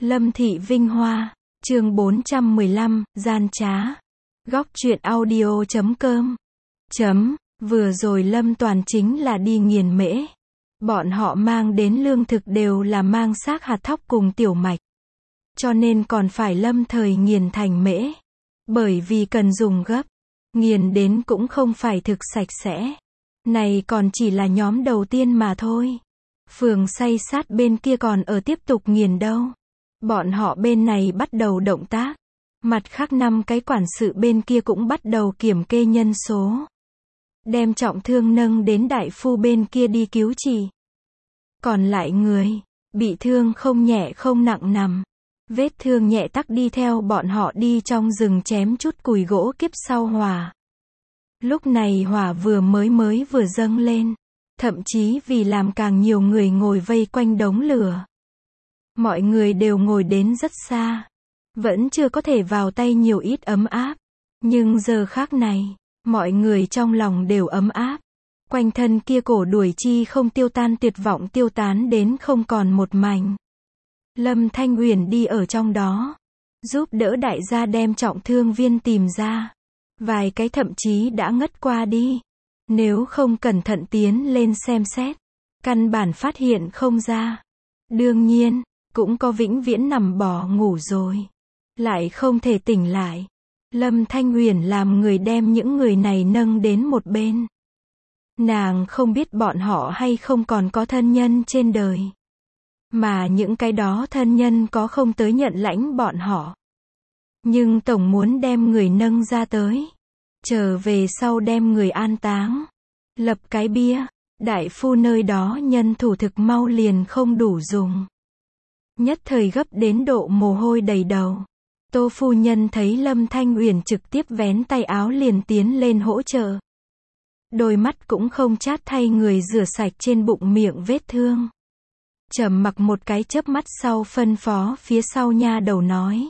Lâm Thị Vinh Hoa, chương 415, gian trá. Góc truyện audio.com. Vừa rồi Lâm Toàn chính là đi nghiền mễ. Bọn họ mang đến lương thực đều là mang xác hạt thóc cùng tiểu mạch. Cho nên còn phải lâm thời nghiền thành mễ. Bởi vì cần dùng gấp. Nghiền đến cũng không phải thực sạch sẽ. Này còn chỉ là nhóm đầu tiên mà thôi. Phường xay sát bên kia còn ở tiếp tục nghiền đâu. Bọn họ bên này bắt đầu động tác. Mặt khác 5 cái quản sự bên kia cũng bắt đầu kiểm kê nhân số. Đem trọng thương nâng đến đại phu bên kia đi cứu trị. Còn lại người, bị thương không nhẹ không nặng nằm. Vết thương nhẹ tắc đi theo bọn họ đi trong rừng chém chút cùi gỗ kiếp sau hỏa. Lúc này hỏa vừa dâng lên. Thậm chí vì làm càng nhiều người ngồi vây quanh đống lửa. Mọi người đều ngồi đến rất xa. Vẫn chưa có thể vào tay nhiều ít ấm áp. Nhưng giờ khác này, mọi người trong lòng đều ấm áp. Quanh thân kia cổ đuổi chi không tiêu tan tuyệt vọng tiêu tán đến không còn một mảnh. Lâm Thanh Uyển đi ở trong đó. Giúp đỡ đại gia đem trọng thương viên tìm ra. Vài cái thậm chí đã ngất qua đi. Nếu không cẩn thận tiến lên xem xét. Căn bản phát hiện không ra. Đương nhiên, cũng có vĩnh viễn nằm bò ngủ rồi. Lại không thể tỉnh lại. Lâm Thanh Uyển làm người đem những người này nâng đến một bên. Nàng không biết bọn họ hay không còn có thân nhân trên đời. Mà những cái đó thân nhân có không tới nhận lãnh bọn họ. Nhưng tổng muốn đem người nâng ra tới. Trở về sau đem người an táng. Lập cái bia. Đại phu nơi đó nhân thủ thực mau liền không đủ dùng. Nhất thời gấp đến độ mồ hôi đầy đầu. Tô phu nhân thấy Lâm Thanh Uyển trực tiếp vén tay áo liền tiến lên hỗ trợ. Đôi mắt cũng không chát thay người rửa sạch trên bụng miệng vết thương. Trầm mặc một cái chớp mắt sau phân phó phía sau nha đầu nói.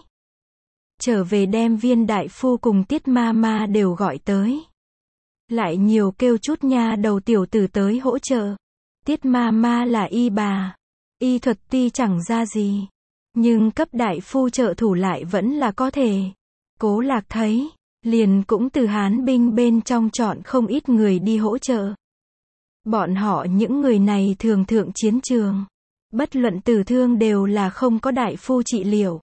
Trở về đem Viên đại phu cùng Tiết ma ma đều gọi tới. Lại nhiều kêu chút nha đầu tiểu tử tới hỗ trợ. Tiết ma ma là y bà. Y thuật tuy chẳng ra gì. Nhưng cấp đại phu trợ thủ lại vẫn là có thể. Cố Lạc thấy, liền cũng từ Hán binh bên trong chọn không ít người đi hỗ trợ. Bọn họ những người này thường thượng chiến trường. Bất luận tử thương đều là không có đại phu trị liệu.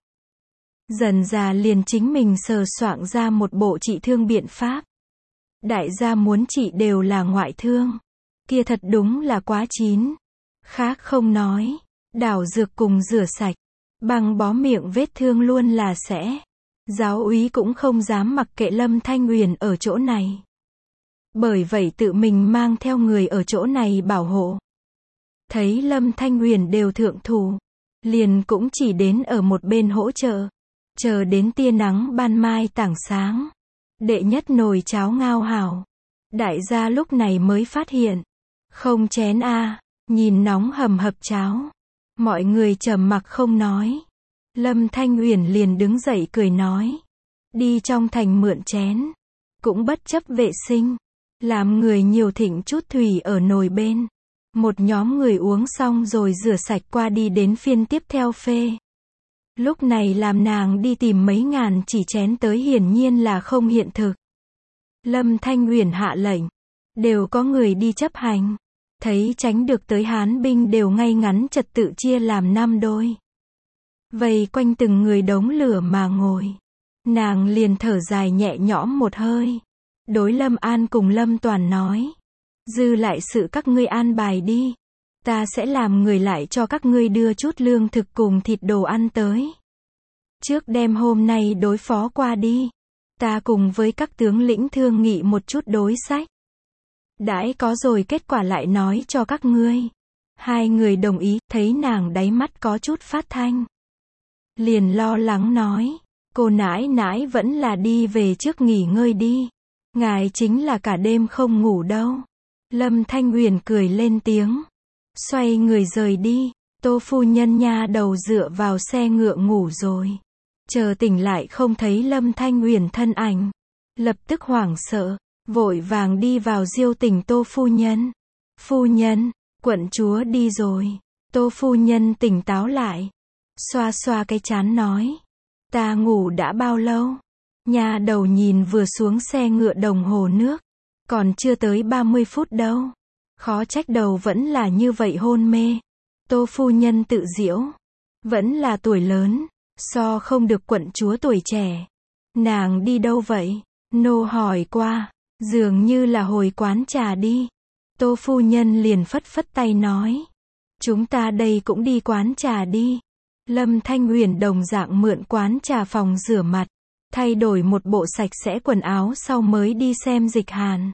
Dần già liền chính mình sờ soạn ra một bộ trị thương biện pháp. Đại gia muốn trị đều là ngoại thương. Kia thật đúng là quá chín. Khác không nói. Đảo dược cùng rửa sạch. Băng bó miệng vết thương luôn là sẽ. Giáo úy cũng không dám mặc kệ Lâm Thanh Uyển ở chỗ này. Bởi vậy tự mình mang theo người ở chỗ này bảo hộ. Thấy Lâm Thanh Uyển đều thượng thủ. Liền cũng chỉ đến ở một bên hỗ trợ. Chờ đến tia nắng ban mai tảng sáng. Đệ nhất nồi cháo ngao hảo. Đại gia lúc này mới phát hiện. Không chén nhìn nóng hầm hập cháo. Mọi người trầm mặc không nói. Lâm Thanh Uyển liền đứng dậy cười nói. Đi trong thành mượn chén. Cũng bất chấp vệ sinh. Làm người nhiều thịnh chút thủy ở nồi bên. Một nhóm người uống xong rồi rửa sạch qua đi đến phiên tiếp theo phê. Lúc này làm nàng đi tìm mấy ngàn chỉ chén tới hiển nhiên là không hiện thực. Lâm Thanh Uyển hạ lệnh. Đều có người đi chấp hành. Thấy tránh được tới Hán binh đều ngay ngắn trật tự chia làm 5 đôi. Vây quanh từng người đống lửa mà ngồi. Nàng liền thở dài nhẹ nhõm một hơi. Đối Lâm An cùng Lâm Toàn nói. Dư lại sự các ngươi an bài đi. Ta sẽ làm người lại cho các ngươi đưa chút lương thực cùng thịt đồ ăn tới. Trước đêm hôm nay đối phó qua đi. Ta cùng với các tướng lĩnh thương nghị một chút đối sách. Đãi có rồi kết quả lại nói cho các ngươi. 2 người đồng ý, thấy nàng đáy mắt có chút phát thanh. Liền lo lắng nói. Cô nãi nãi vẫn là đi về trước nghỉ ngơi đi. Ngài chính là cả đêm không ngủ đâu. Lâm Thanh Uyển cười lên tiếng. Xoay người rời đi. Tô phu nhân nha đầu dựa vào xe ngựa ngủ rồi. Chờ tỉnh lại không thấy Lâm Thanh Uyển thân ảnh. Lập tức hoảng sợ. Vội vàng đi vào diêu tỉnh Tô phu nhân. Phu nhân, quận chúa đi rồi. Tô phu nhân tỉnh táo lại. xoa xoa cái trán nói. Ta ngủ đã bao lâu? Nha đầu nhìn vừa xuống xe ngựa đồng hồ nước. Còn chưa tới 30 phút đâu. Khó trách đầu vẫn là như vậy hôn mê. Tô phu nhân tự giễu. Vẫn là tuổi lớn, so không được quận chúa tuổi trẻ. Nàng đi đâu vậy? Nô hỏi qua, dường như là hồi quán trà đi. Tô phu nhân liền phất phất tay nói. Chúng ta đây cũng đi quán trà đi. Lâm Thanh Uyển đồng dạng mượn quán trà phòng rửa mặt, thay đổi một bộ sạch sẽ quần áo sau mới đi xem Dịch Hàn.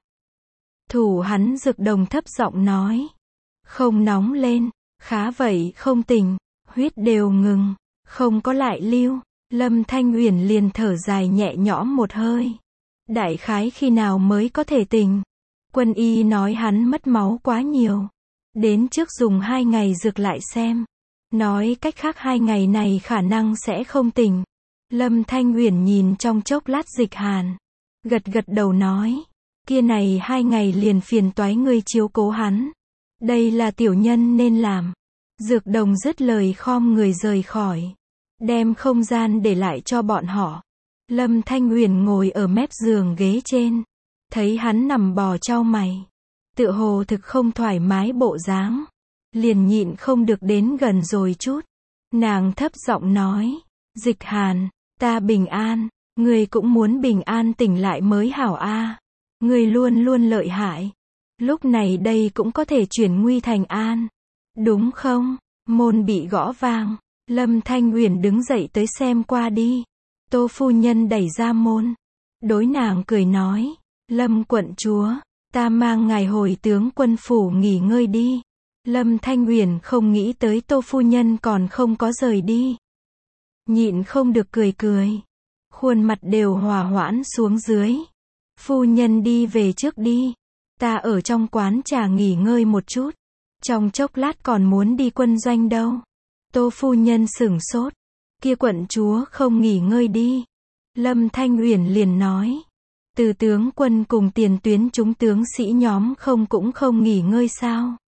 Thủ hắn Dược Đồng thấp giọng nói. Không nóng lên, khá vậy không tỉnh, huyết đều ngừng, không có lại lưu. Lâm Thanh Uyển liền thở dài nhẹ nhõm một hơi. Đại khái khi nào mới có thể tỉnh? Quân y nói hắn mất máu quá nhiều. Đến trước dùng 2 ngày dược lại xem. Nói cách khác 2 ngày này khả năng sẽ không tỉnh. Lâm Thanh Uyển nhìn trong chốc lát Dịch Hàn. Gật gật đầu nói. Kia này 2 ngày liền phiền toái ngươi chiếu cố hắn. Đây là tiểu nhân nên làm. Dược Đồng dứt lời khom người rời khỏi. Đem không gian để lại cho bọn họ. Lâm Thanh Uyển ngồi ở mép giường ghế trên. Thấy hắn nằm bò chau mày. Tựa hồ thực không thoải mái bộ dáng. Liền nhịn không được đến gần rồi chút. Nàng thấp giọng nói. Dịch Hàn, ta bình an. Ngươi cũng muốn bình an tỉnh lại mới hảo a. Ngươi luôn luôn lợi hại. Lúc này đây cũng có thể chuyển nguy thành an. Đúng không? Môn bị gõ vang. Lâm Thanh Uyển đứng dậy tới xem qua đi. Tô phu nhân đẩy ra môn. Đối nàng cười nói. Lâm quận chúa, ta mang ngài hồi tướng quân phủ nghỉ ngơi đi. Lâm Thanh Uyển không nghĩ tới Tô phu nhân còn không có rời đi. Nhịn không được cười cười. Khuôn mặt đều hòa hoãn xuống dưới. Phu nhân đi về trước đi. Ta ở trong quán trà nghỉ ngơi một chút. Trong chốc lát còn muốn đi quân doanh đâu. Tô phu nhân sửng sốt. Kia quận chúa không nghỉ ngơi đi. Lâm Thanh Uyển liền nói. Từ tướng quân cùng tiền tuyến chúng tướng sĩ nhóm cũng không nghỉ ngơi sao?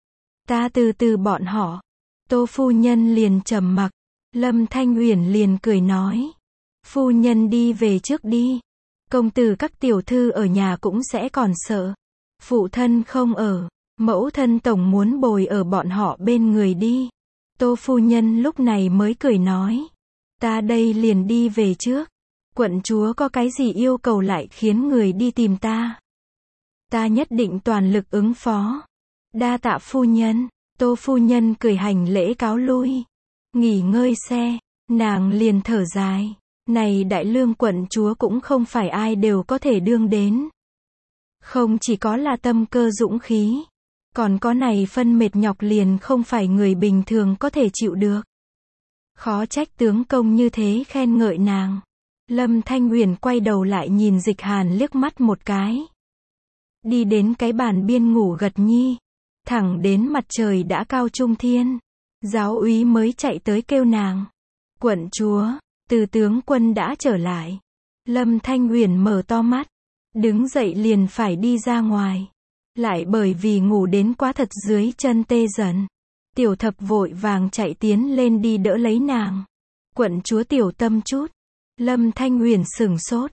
Ta từ bọn họ. Tô phu nhân liền trầm mặc. Lâm Thanh Uyển liền cười nói. Phu nhân đi về trước đi. Công tử các tiểu thư ở nhà cũng sẽ còn sợ. Phụ thân không ở. Mẫu thân tổng muốn bồi ở bọn họ bên người đi. Tô phu nhân lúc này mới cười nói. Ta đây liền đi về trước. Quận chúa có cái gì yêu cầu lại khiến người đi tìm ta. Ta nhất định toàn lực ứng phó. Đa tạ phu nhân. Tô phu nhân cười hành lễ cáo lui. Nghỉ ngơi xe. Nàng liền thở dài. Này đại lương quận chúa cũng không phải ai đều có thể đương đến. Không chỉ có là tâm cơ dũng khí. Còn có này phân mệt nhọc liền không phải người bình thường có thể chịu được. Khó trách tướng công như thế khen ngợi nàng. Lâm Thanh Uyển quay đầu lại nhìn Dịch Hàn liếc mắt một cái. Đi đến cái bàn biên ngủ gật nhi. Thẳng đến mặt trời đã cao trung thiên. Giáo úy mới chạy tới kêu nàng. Quận chúa, từ tướng quân đã trở lại. Lâm Thanh Uyển mở to mắt. Đứng dậy liền phải đi ra ngoài. Lại bởi vì ngủ đến quá thật dưới chân tê dần. Tiểu thập vội vàng chạy tiến lên đi đỡ lấy nàng. Quận chúa tiểu tâm chút. Lâm Thanh Uyển sửng sốt.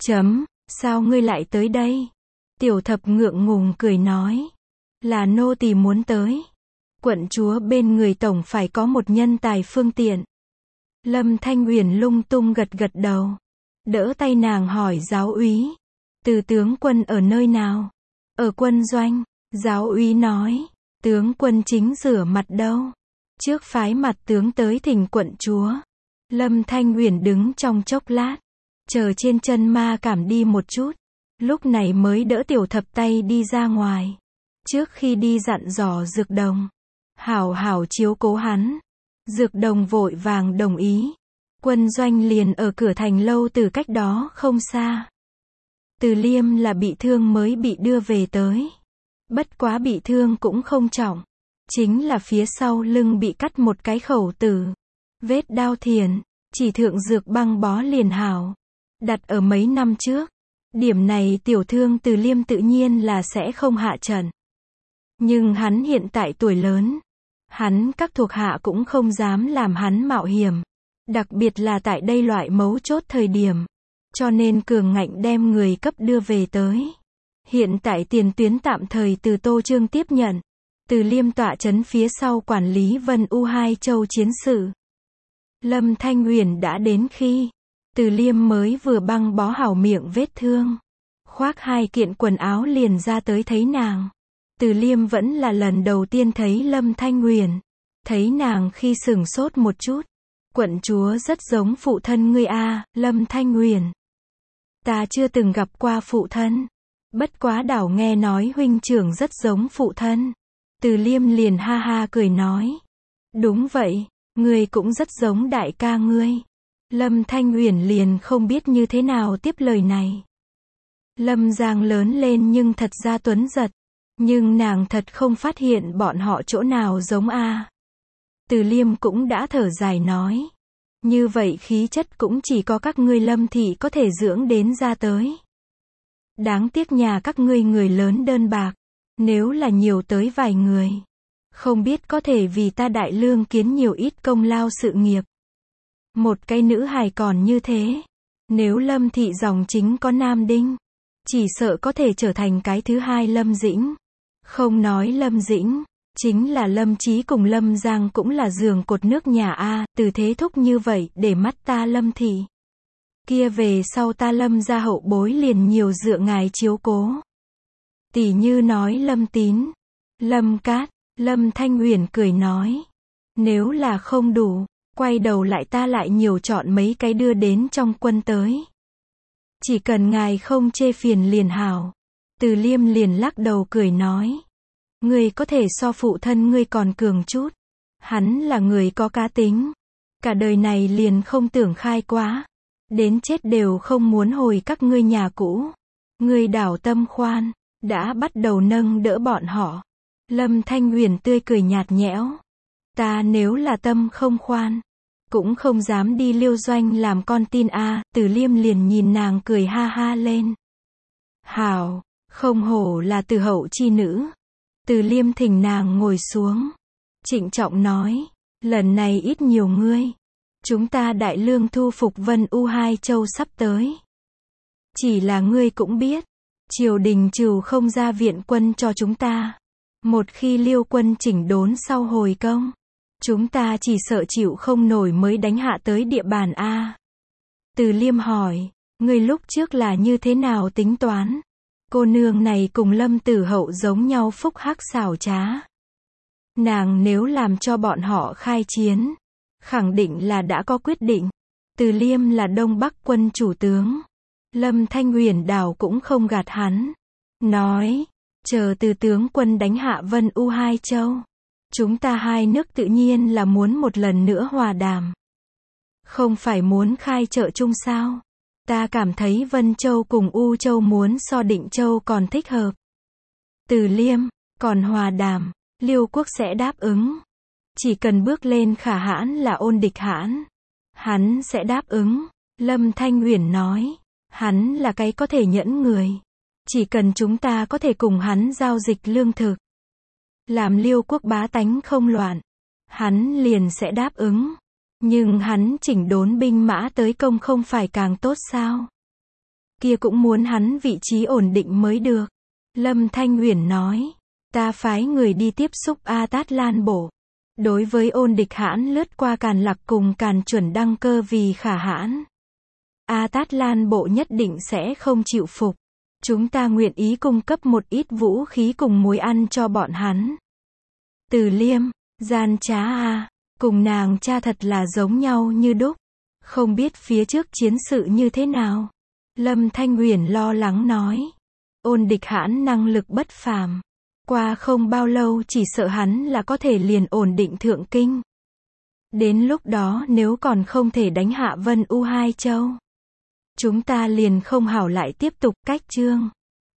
Sao ngươi lại tới đây? Tiểu thập ngượng ngùng cười nói. Là nô tỳ muốn tới. Quận chúa bên người tổng phải có một nhân tài phương tiện. Lâm Thanh Uyển lung tung gật gật đầu. Đỡ tay nàng hỏi giáo úy. Từ tướng quân ở nơi nào? Ở quân doanh. Giáo úy nói. Tướng quân chính rửa mặt đâu. Trước phái mặt tướng tới thỉnh quận chúa. Lâm Thanh Uyển đứng trong chốc lát. Chờ trên chân ma cảm đi một chút. Lúc này mới đỡ tiểu thập tay đi ra ngoài. Trước khi đi dặn dò Dược Đồng. Hảo hảo chiếu cố hắn. Dược Đồng vội vàng đồng ý. Quân doanh liền ở cửa thành lâu từ cách đó không xa. Từ Liêm là bị thương mới bị đưa về tới. Bất quá bị thương cũng không trọng. Chính là phía sau lưng bị cắt một cái khẩu tử. Vết đao thiền. Chỉ thượng dược băng bó liền hảo. Đặt ở mấy năm trước. Điểm này tiểu thương Từ Liêm tự nhiên là sẽ không hạ trận. Nhưng hắn hiện tại tuổi lớn. Hắn các thuộc hạ cũng không dám làm hắn mạo hiểm. Đặc biệt là tại đây loại mấu chốt thời điểm. Cho nên cường ngạnh đem người cấp đưa về tới. Hiện tại tiền tuyến tạm thời từ Tô Trương tiếp nhận. Từ Liêm tọa trấn phía sau quản lý Vân U2 châu chiến sự. Lâm Thanh Uyển đã đến khi Từ Liêm mới vừa băng bó hảo miệng vết thương. Khoác 2 kiện quần áo liền ra tới thấy nàng. Từ Liêm vẫn là lần đầu tiên thấy Lâm Thanh Uyển. Thấy nàng khi sửng sốt một chút. Quận chúa rất giống phụ thân ngươi a, Lâm Thanh Uyển. Ta chưa từng gặp qua phụ thân. Bất quá đảo nghe nói huynh trưởng rất giống phụ thân. Từ Liêm liền ha ha cười nói. Đúng vậy, ngươi cũng rất giống đại ca ngươi. Lâm Thanh Uyển liền không biết như thế nào tiếp lời này. Lâm Giang lớn lên nhưng thật ra tuấn giật. Nhưng nàng thật không phát hiện bọn họ chỗ nào giống a. Từ Liêm cũng đã thở dài nói. Như vậy khí chất cũng chỉ có các ngươi Lâm thị có thể dưỡng đến ra tới. Đáng tiếc nhà các ngươi người lớn đơn bạc. Nếu là nhiều tới vài người. Không biết có thể vì ta đại lương kiến nhiều ít công lao sự nghiệp. Một cái nữ hài còn như thế. Nếu Lâm thị dòng chính có nam đinh. Chỉ sợ có thể trở thành cái thứ hai Lâm Dĩnh. Không nói Lâm Dĩnh. Chính là Lâm Chí cùng Lâm Giang cũng là giường cột nước nhà a, từ thế thúc như vậy để mắt ta Lâm thị. Kia về sau ta Lâm gia hậu bối liền nhiều dựa ngài chiếu cố. Tỷ như nói Lâm Tín, Lâm Cát, Lâm Thanh Uyển cười nói. Nếu là không đủ, quay đầu lại ta lại nhiều chọn mấy cái đưa đến trong quân tới. Chỉ cần ngài không chê phiền liền hảo. Từ Liêm liền lắc đầu cười nói. Ngươi có thể so phụ thân ngươi còn cường chút. Hắn là người có cá tính. Cả đời này liền không tưởng khai quá. Đến chết đều không muốn hồi các ngươi nhà cũ. Ngươi đảo tâm khoan. Đã bắt đầu nâng đỡ bọn họ. Lâm Thanh Uyển tươi cười nhạt nhẽo. Ta nếu là tâm không khoan. Cũng không dám đi Liêu Doanh làm con tin a. Từ Liêm liền nhìn nàng cười ha ha lên. Hảo, không hổ là từ hậu chi nữ. Từ Liêm thỉnh nàng ngồi xuống. Trịnh trọng nói. Lần này ít nhiều ngươi. Chúng ta đại lương thu phục Vân U2 châu sắp tới. Chỉ là ngươi cũng biết. Triều đình trừ không ra viện quân cho chúng ta. Một khi Liêu quân chỉnh đốn sau hồi công. Chúng ta chỉ sợ chịu không nổi mới đánh hạ tới địa bàn a. Từ Liêm hỏi. Ngươi lúc trước là như thế nào tính toán? Cô nương này cùng Lâm Tử Hậu giống nhau phúc hắc xảo trá. Nàng nếu làm cho bọn họ khai chiến, khẳng định là đã có quyết định. Từ Liêm là Đông Bắc quân chủ tướng. Lâm Thanh Uyển đảo cũng không gạt hắn. Nói, chờ từ tướng quân đánh hạ Vân U2 châu. Chúng ta hai nước tự nhiên là muốn một lần nữa hòa đàm. Không phải muốn khai trợ chung sao? Ta cảm thấy Vân Châu cùng U Châu muốn so Định Châu còn thích hợp. Từ Liêm, còn hòa đàm, Liêu quốc sẽ đáp ứng. Chỉ cần bước lên khả hãn là Ôn Địch Hãn. Hắn sẽ đáp ứng. Lâm Thanh Uyển nói. Hắn là cái có thể nhẫn người. Chỉ cần chúng ta có thể cùng hắn giao dịch lương thực. Làm Liêu quốc bá tánh không loạn. Hắn liền sẽ đáp ứng. Nhưng hắn chỉnh đốn binh mã tới công không phải càng tốt sao? Kia cũng muốn hắn vị trí ổn định mới được. Lâm Thanh Uyển nói. Ta phái người đi tiếp xúc A Tát Lan Bộ. Đối với Ôn Địch Hãn lướt qua Càn Lạc cùng Càn Chuẩn đăng cơ vì khả hãn. A Tát Lan Bộ nhất định sẽ không chịu phục. Chúng ta nguyện ý cung cấp một ít vũ khí cùng muối ăn cho bọn hắn. Từ Liêm, gian trá a. Cùng nàng cha thật là giống nhau như đúc. Không biết phía trước chiến sự như thế nào. Lâm Thanh Uyển lo lắng nói. Ôn Địch Hãn năng lực bất phàm. Qua không bao lâu chỉ sợ hắn là có thể liền ổn định thượng kinh. Đến lúc đó nếu còn không thể đánh hạ Vân U2 châu. Chúng ta liền không hảo lại tiếp tục cách chương.